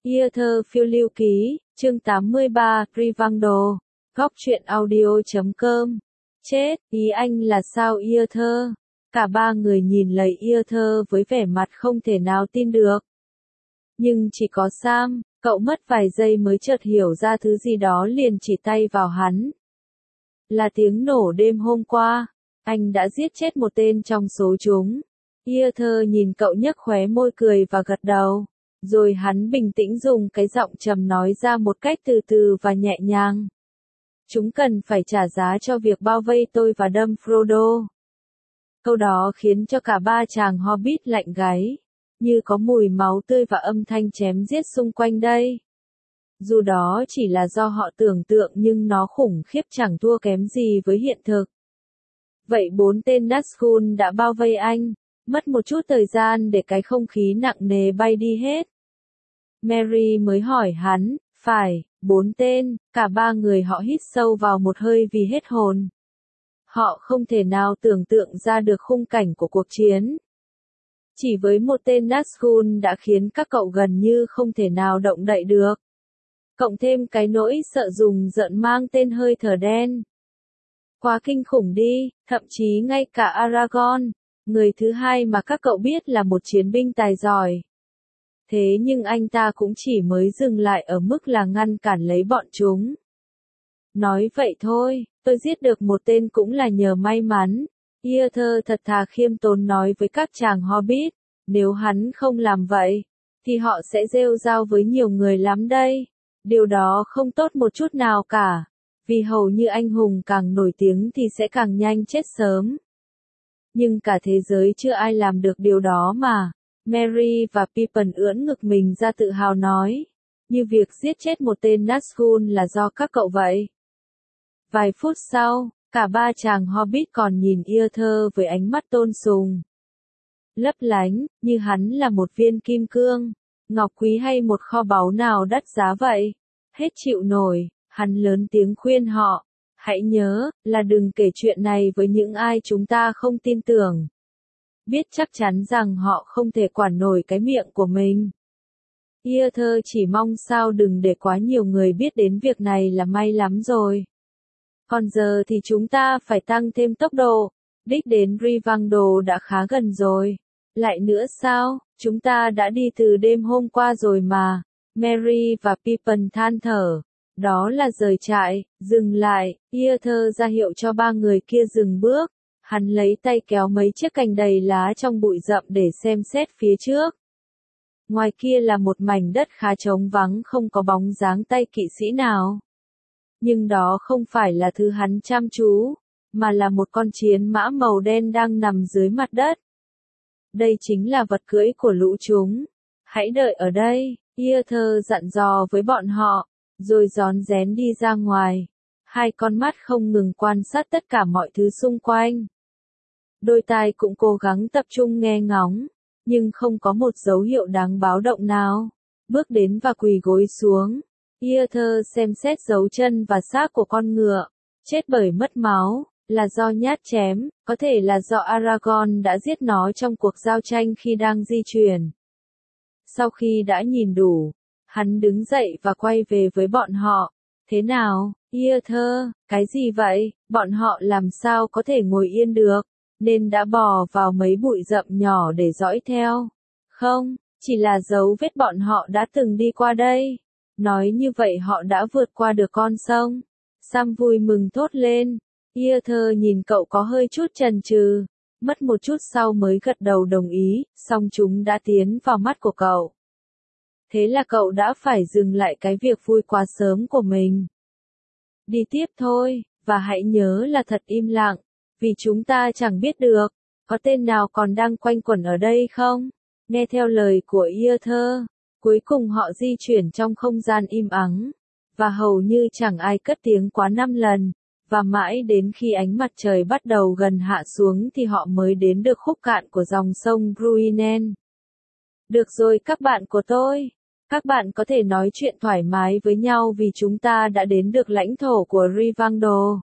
Ia thơ phiêu lưu ký, chương 83, Rivangdo, góc truyện audio.com. Chết, ý anh là sao Ia thơ? Cả ba người nhìn lấy Ia thơ với vẻ mặt không thể nào tin được. Nhưng chỉ có Sam, cậu mất vài giây mới chợt hiểu ra thứ gì đó liền chỉ tay vào hắn. Là tiếng nổ đêm hôm qua, anh đã giết chết một tên trong số chúng. Ia thơ nhìn cậu nhếch khóe môi cười và gật đầu. Rồi hắn bình tĩnh dùng cái giọng trầm nói ra một cách từ từ và nhẹ nhàng. Chúng cần phải trả giá cho việc bao vây tôi và đâm Frodo. Câu đó khiến cho cả ba chàng Hobbit lạnh gáy, như có mùi máu tươi và âm thanh chém giết xung quanh đây. Dù đó chỉ là do họ tưởng tượng nhưng nó khủng khiếp chẳng thua kém gì với hiện thực. Vậy 4 tên Nazgûl đã bao vây anh, mất một chút thời gian để cái không khí nặng nề bay đi hết. Merry mới hỏi hắn, phải, 4 tên, cả ba người họ hít sâu vào một hơi vì hết hồn. Họ không thể nào tưởng tượng ra được khung cảnh của cuộc chiến. Chỉ với một tên Nazgûl đã khiến các cậu gần như không thể nào động đậy được. Cộng thêm cái nỗi sợ rùng rợn mang tên hơi thở đen. Quá kinh khủng đi, thậm chí ngay cả Aragorn, người thứ hai mà các cậu biết là một chiến binh tài giỏi. Thế nhưng anh ta cũng chỉ mới dừng lại ở mức là ngăn cản lấy bọn chúng. Nói vậy thôi, tôi giết được một tên cũng là nhờ may mắn. Ia thơ thật thà khiêm tốn nói với các chàng Hobbit, nếu hắn không làm vậy, thì họ sẽ rêu rao với nhiều người lắm đây. Điều đó không tốt một chút nào cả, vì hầu như anh hùng càng nổi tiếng thì sẽ càng nhanh chết sớm. Nhưng cả thế giới chưa ai làm được điều đó mà. Merry và Pippin ưỡn ngực mình ra tự hào nói, như việc giết chết một tên Nazgûl là do các cậu vậy. Vài phút sau, cả ba chàng Hobbit còn nhìn Ia thơ với ánh mắt tôn sùng. Lấp lánh, như hắn là một viên kim cương, ngọc quý hay một kho báu nào đắt giá vậy. Hết chịu nổi, hắn lớn tiếng khuyên họ, hãy nhớ, là đừng kể chuyện này với những ai chúng ta không tin tưởng. Biết chắc chắn rằng họ không thể quản nổi cái miệng của mình. Ia thơ chỉ mong sao đừng để quá nhiều người biết đến việc này là may lắm rồi. Còn giờ thì chúng ta phải tăng thêm tốc độ, đích đến Rivangdo đã khá gần rồi. Lại nữa sao, chúng ta đã đi từ đêm hôm qua rồi mà. Merry và Pippin than thở. Đó là rời trại, dừng lại, Ia thơ ra hiệu cho ba người kia dừng bước. Hắn lấy tay kéo mấy chiếc cành đầy lá trong bụi rậm để xem xét phía trước. Ngoài kia là một mảnh đất khá trống vắng không có bóng dáng tay kỵ sĩ nào. Nhưng đó không phải là thứ hắn chăm chú, mà là một con chiến mã màu đen đang nằm dưới mặt đất. Đây chính là vật cưỡi của lũ chúng. Hãy đợi ở đây, Ia thơ dặn dò với bọn họ, rồi rón rén đi ra ngoài. Hai con mắt không ngừng quan sát tất cả mọi thứ xung quanh. Đôi tai cũng cố gắng tập trung nghe ngóng, nhưng không có một dấu hiệu đáng báo động nào. Bước đến và quỳ gối xuống. Ia thơ xem xét dấu chân và xác của con ngựa, chết bởi mất máu, là do nhát chém, có thể là do Aragorn đã giết nó trong cuộc giao tranh khi đang di chuyển. Sau khi đã nhìn đủ, hắn đứng dậy và quay về với bọn họ. Thế nào, Ia thơ, cái gì vậy, bọn họ làm sao có thể ngồi yên được, nên đã bò vào mấy bụi rậm nhỏ để dõi theo. Không, chỉ là dấu vết bọn họ đã từng đi qua đây. Nói như vậy họ đã vượt qua được con sông. Sam vui mừng thốt lên. Ia thơ nhìn cậu có hơi chút chần chừ, mất một chút sau mới gật đầu đồng ý, song chúng đã tiến vào mắt của cậu. Thế là cậu đã phải dừng lại cái việc vui quá sớm của mình. Đi tiếp thôi, và hãy nhớ là thật im lặng, vì chúng ta chẳng biết được, có tên nào còn đang quanh quẩn ở đây không? Nghe theo lời của Ia thơ, cuối cùng họ di chuyển trong không gian im ắng, và hầu như chẳng ai cất tiếng quá 5 lần, và mãi đến khi ánh mặt trời bắt đầu gần hạ xuống thì họ mới đến được khúc cạn của dòng sông Bruinen. Được rồi các bạn của tôi, các bạn có thể nói chuyện thoải mái với nhau vì chúng ta đã đến được lãnh thổ của Rivangdo.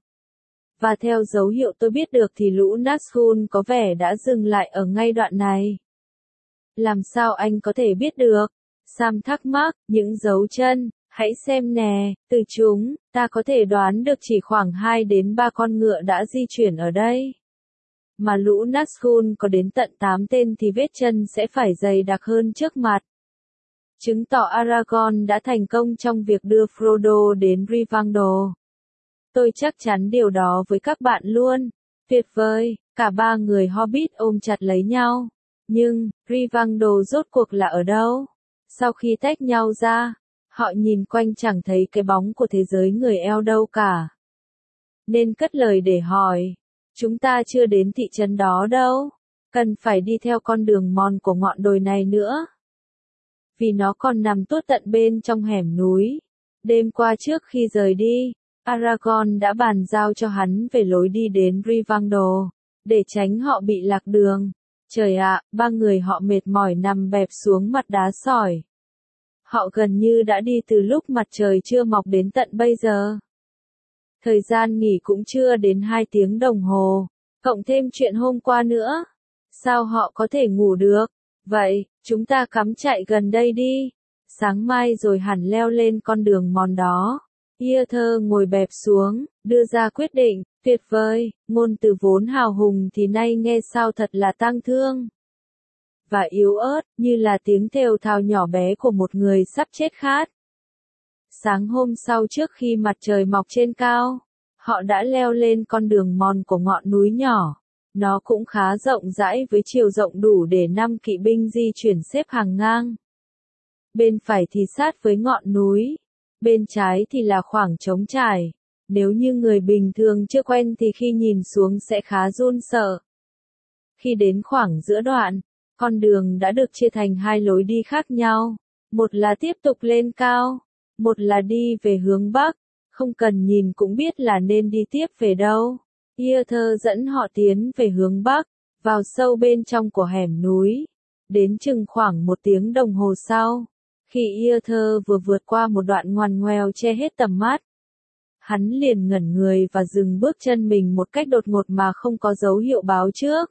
Và theo dấu hiệu tôi biết được thì lũ Nazgûl có vẻ đã dừng lại ở ngay đoạn này. Làm sao anh có thể biết được? Sam thắc mắc, những dấu chân, hãy xem nè, từ chúng, ta có thể đoán được chỉ khoảng 2 đến 3 con ngựa đã di chuyển ở đây. Mà lũ Nazgûl có đến tận 8 tên thì vết chân sẽ phải dày đặc hơn trước mặt. Chứng tỏ Aragorn đã thành công trong việc đưa Frodo đến Rivendell. Tôi chắc chắn điều đó với các bạn luôn. Tuyệt vời, cả ba người Hobbit ôm chặt lấy nhau. Nhưng, Rivendell rốt cuộc là ở đâu? Sau khi tách nhau ra, họ nhìn quanh chẳng thấy cái bóng của thế giới người Elf đâu cả. Nên cất lời để hỏi, chúng ta chưa đến thị trấn đó đâu, cần phải đi theo con đường mòn của ngọn đồi này nữa. Vì nó còn nằm tuốt tận bên trong hẻm núi. Đêm qua trước khi rời đi, Aragorn đã bàn giao cho hắn về lối đi đến Rivendell, để tránh họ bị lạc đường. Trời ạ, ba người họ mệt mỏi nằm bẹp xuống mặt đá sỏi. Họ gần như đã đi từ lúc mặt trời chưa mọc đến tận bây giờ. Thời gian nghỉ cũng chưa đến 2 tiếng đồng hồ, cộng thêm chuyện hôm qua nữa. Sao họ có thể ngủ được? Vậy, chúng ta cắm trại gần đây đi. Sáng mai rồi hẳn leo lên con đường mòn đó. Iather ngồi bẹp xuống, đưa ra quyết định, tuyệt vời, ngôn từ vốn hào hùng thì nay nghe sao thật là tang thương. Và yếu ớt, như là tiếng thều thào nhỏ bé của một người sắp chết khát. Sáng hôm sau trước khi mặt trời mọc trên cao, họ đã leo lên con đường mòn của ngọn núi nhỏ. Nó cũng khá rộng rãi với chiều rộng đủ để 5 kỵ binh di chuyển xếp hàng ngang. Bên phải thì sát với ngọn núi, bên trái thì là khoảng trống trải. Nếu như người bình thường chưa quen thì khi nhìn xuống sẽ khá run sợ. Khi đến khoảng giữa đoạn, con đường đã được chia thành 2 lối đi khác nhau. Một là tiếp tục lên cao, một là đi về hướng Bắc. Không cần nhìn cũng biết là nên đi tiếp về đâu. Iather dẫn họ tiến về hướng Bắc, vào sâu bên trong của hẻm núi. Đến chừng khoảng 1 tiếng đồng hồ sau, khi Iather vừa vượt qua một đoạn ngoằn ngoèo che hết tầm mắt, hắn liền ngẩn người và dừng bước chân mình một cách đột ngột mà không có dấu hiệu báo trước.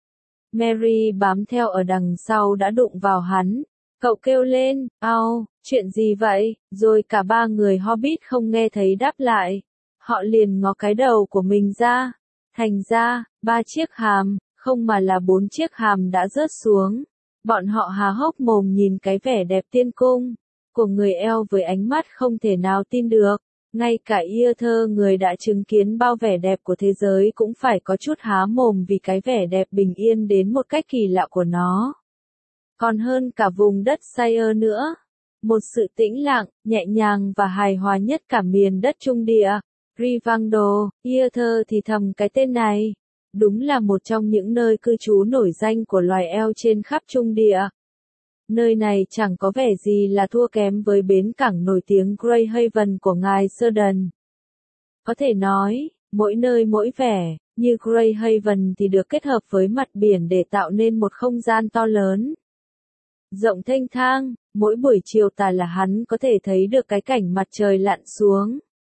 Merry bám theo ở đằng sau đã đụng vào hắn. Cậu kêu lên, "Ao, chuyện gì vậy?" Rồi cả ba người Hobbit không nghe thấy đáp lại. Họ liền ngó cái đầu của mình ra. Thành ra, 3 chiếc hàm, không mà là 4 chiếc hàm đã rớt xuống. Bọn họ há hốc mồm nhìn cái vẻ đẹp tiên cung của người Elf với ánh mắt không thể nào tin được. Ngay cả Iather người đã chứng kiến bao vẻ đẹp của thế giới cũng phải có chút há mồm vì cái vẻ đẹp bình yên đến một cách kỳ lạ của nó. Còn hơn cả vùng đất Shire nữa. Một sự tĩnh lặng, nhẹ nhàng và hài hòa nhất cả miền đất Trung Địa. Rivendell, Iather thì thầm cái tên này. Đúng là một trong những nơi cư trú nổi danh của loài Elf trên khắp Trung Địa. Nơi này chẳng có vẻ gì là thua kém với bến cảng nổi tiếng Greyhaven của ngài Círdan. Có thể nói, mỗi nơi mỗi vẻ, như Greyhaven thì được kết hợp với mặt biển để tạo nên một không gian to lớn. Rộng thênh thang, mỗi buổi chiều tà là hắn có thể thấy được cái cảnh mặt trời lặn xuống.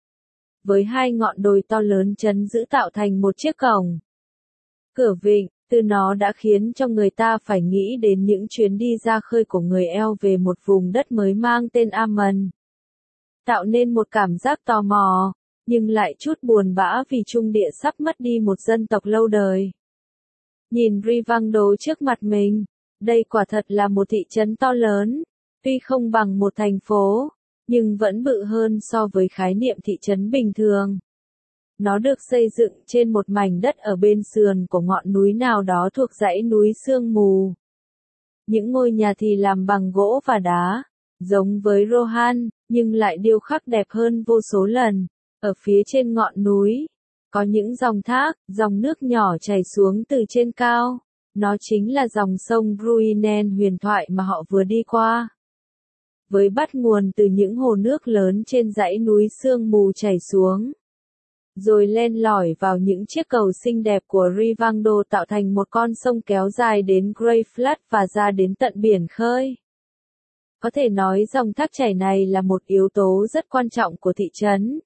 Với 2 ngọn đồi to lớn trấn giữ tạo thành một chiếc cổng. Cửa vịnh, từ nó đã khiến cho người ta phải nghĩ đến những chuyến đi ra khơi của người Elf về một vùng đất mới mang tên Aman. Tạo nên một cảm giác tò mò, nhưng lại chút buồn bã vì Trung Địa sắp mất đi một dân tộc lâu đời. Nhìn Rivendell trước mặt mình, đây quả thật là một thị trấn to lớn, tuy không bằng một thành phố, nhưng vẫn bự hơn so với khái niệm thị trấn bình thường. Nó được xây dựng trên một mảnh đất ở bên sườn của ngọn núi nào đó thuộc dãy núi sương mù. Những ngôi nhà thì làm bằng gỗ và đá, giống với Rohan, nhưng lại điêu khắc đẹp hơn vô số lần. Ở phía trên ngọn núi, có những dòng thác, dòng nước nhỏ chảy xuống từ trên cao. Nó chính là dòng sông Bruinen huyền thoại mà họ vừa đi qua. Với bắt nguồn từ những hồ nước lớn trên dãy núi sương mù chảy xuống, rồi len lỏi vào những chiếc cầu xinh đẹp của Rivendell tạo thành một con sông kéo dài đến Greyflat và ra đến tận biển khơi. Có thể nói dòng thác chảy này là một yếu tố rất quan trọng của thị trấn.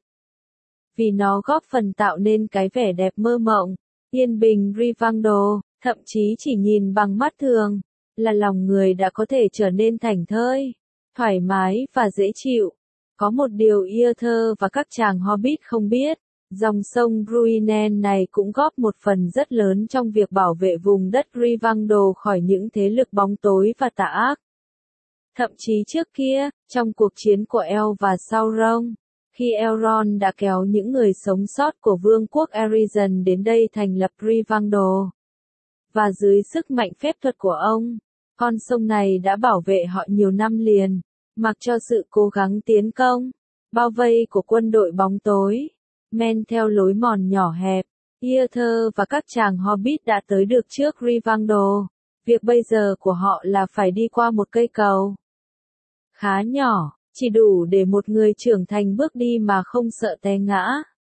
Vì nó góp phần tạo nên cái vẻ đẹp mơ mộng, yên bình Rivendell, thậm chí chỉ nhìn bằng mắt thường, là lòng người đã có thể trở nên thảnh thơi, thoải mái và dễ chịu. Có một điều Arthur và các chàng Hobbit không biết, dòng sông Bruinen này cũng góp một phần rất lớn trong việc bảo vệ vùng đất Rivendell khỏi những thế lực bóng tối và tà ác. Thậm chí trước kia, trong cuộc chiến của El và Sauron, khi Elrond đã kéo những người sống sót của vương quốc Erised đến đây thành lập Rivendell, và dưới sức mạnh phép thuật của ông, con sông này đã bảo vệ họ nhiều năm liền, mặc cho sự cố gắng tiến công, bao vây của quân đội bóng tối. Men theo lối mòn nhỏ hẹp, Arthur và các chàng Hobbit đã tới được trước Rivendell. Việc bây giờ của họ là phải đi qua một cây cầu khá nhỏ, chỉ đủ để một người trưởng thành bước đi mà không sợ té ngã.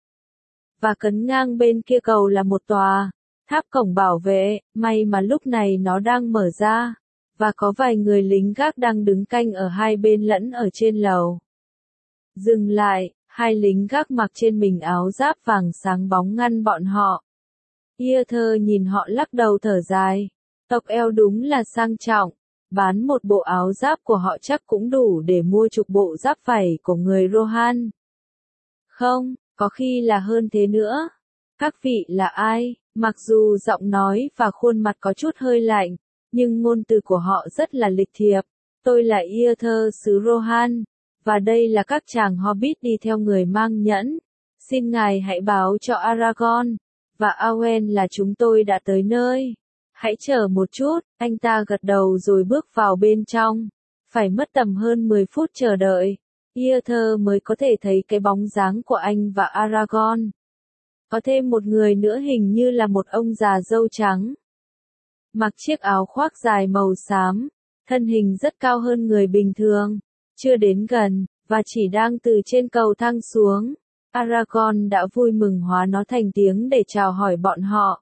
Và cấn ngang bên kia cầu là một tòa tháp cổng bảo vệ, may mà lúc này nó đang mở ra, và có vài người lính gác đang đứng canh ở hai bên lẫn ở trên lầu. Dừng lại, hai lính gác mặc trên mình áo giáp vàng sáng bóng ngăn bọn họ. Arthur nhìn họ lắc đầu thở dài. Tộc El đúng là sang trọng, bán một bộ áo giáp của họ chắc cũng đủ để mua chục bộ giáp vảy của người Rohan. Không, có khi là hơn thế nữa. Các vị là ai? Mặc dù giọng nói và khuôn mặt có chút hơi lạnh, nhưng ngôn từ của họ rất là lịch thiệp. Tôi là Arthur xứ Rohan, và đây là các chàng Hobbit đi theo người mang nhẫn. Xin ngài hãy báo cho Aragorn và Arwen là chúng tôi đã tới nơi. Hãy chờ một chút, anh ta gật đầu rồi bước vào bên trong. Phải mất tầm hơn 10 phút chờ đợi, Arthur mới có thể thấy cái bóng dáng của anh và Aragorn. Có thêm một người nữa hình như là một ông già râu trắng. Mặc chiếc áo khoác dài màu xám, thân hình rất cao hơn người bình thường. Chưa đến gần, và chỉ đang từ trên cầu thang xuống, Aragorn đã vui mừng hóa nó thành tiếng để chào hỏi bọn họ.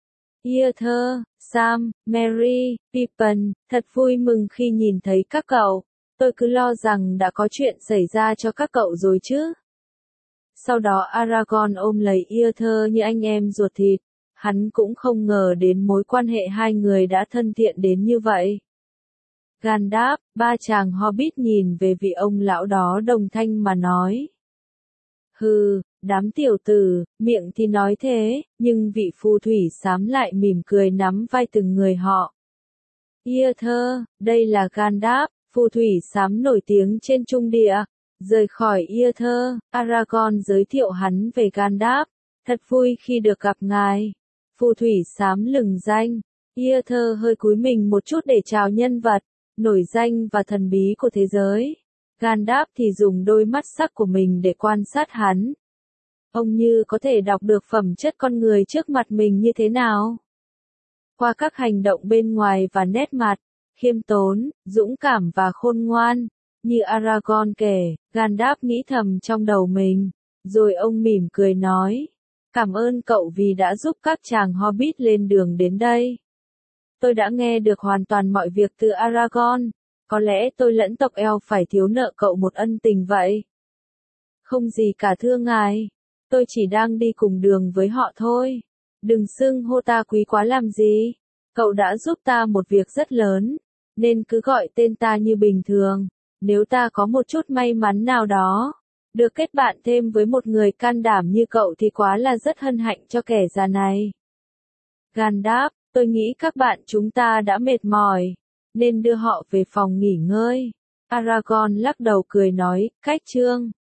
Arthur, Sam, Merry, Pippin, thật vui mừng khi nhìn thấy các cậu. Tôi cứ lo rằng đã có chuyện xảy ra cho các cậu rồi chứ. Sau đó Aragorn ôm lấy Arthur như anh em ruột thịt. Hắn cũng không ngờ đến mối quan hệ hai người đã thân thiện đến như vậy. Gandalf, ba chàng Hobbit nhìn về vị ông lão đó đồng thanh mà nói. Hừ, đám tiểu tử, miệng thì nói thế, nhưng vị phù thủy xám lại mỉm cười nắm vai từng người họ. Arthur, đây là Gandalf, phù thủy xám nổi tiếng trên Trung Địa. Rời khỏi Arthur, Aragorn giới thiệu hắn về Gandalf. Thật vui khi được gặp ngài. Phù thủy xám lừng danh. Arthur hơi cúi mình một chút để chào nhân vật nổi danh và thần bí của thế giới. Gandalf thì dùng đôi mắt sắc của mình để quan sát hắn. Ông như có thể đọc được phẩm chất con người trước mặt mình như thế nào. Qua các hành động bên ngoài và nét mặt, khiêm tốn, dũng cảm và khôn ngoan, như Aragorn kể, Gandalf nghĩ thầm trong đầu mình, rồi ông mỉm cười nói, cảm ơn cậu vì đã giúp các chàng Hobbit lên đường đến đây. Tôi đã nghe được hoàn toàn mọi việc từ Aragorn, có lẽ tôi lẫn tộc El phải thiếu nợ cậu một ân tình vậy. Không gì cả thưa ngài, tôi chỉ đang đi cùng đường với họ thôi. Đừng xưng hô ta quý quá làm gì, cậu đã giúp ta một việc rất lớn, nên cứ gọi tên ta như bình thường. Nếu ta có một chút may mắn nào đó, được kết bạn thêm với một người can đảm như cậu thì quá là rất hân hạnh cho kẻ già này. Gandalf, tôi nghĩ các bạn chúng ta đã mệt mỏi, nên đưa họ về phòng nghỉ ngơi. Aragorn lắc đầu cười nói, cách chương.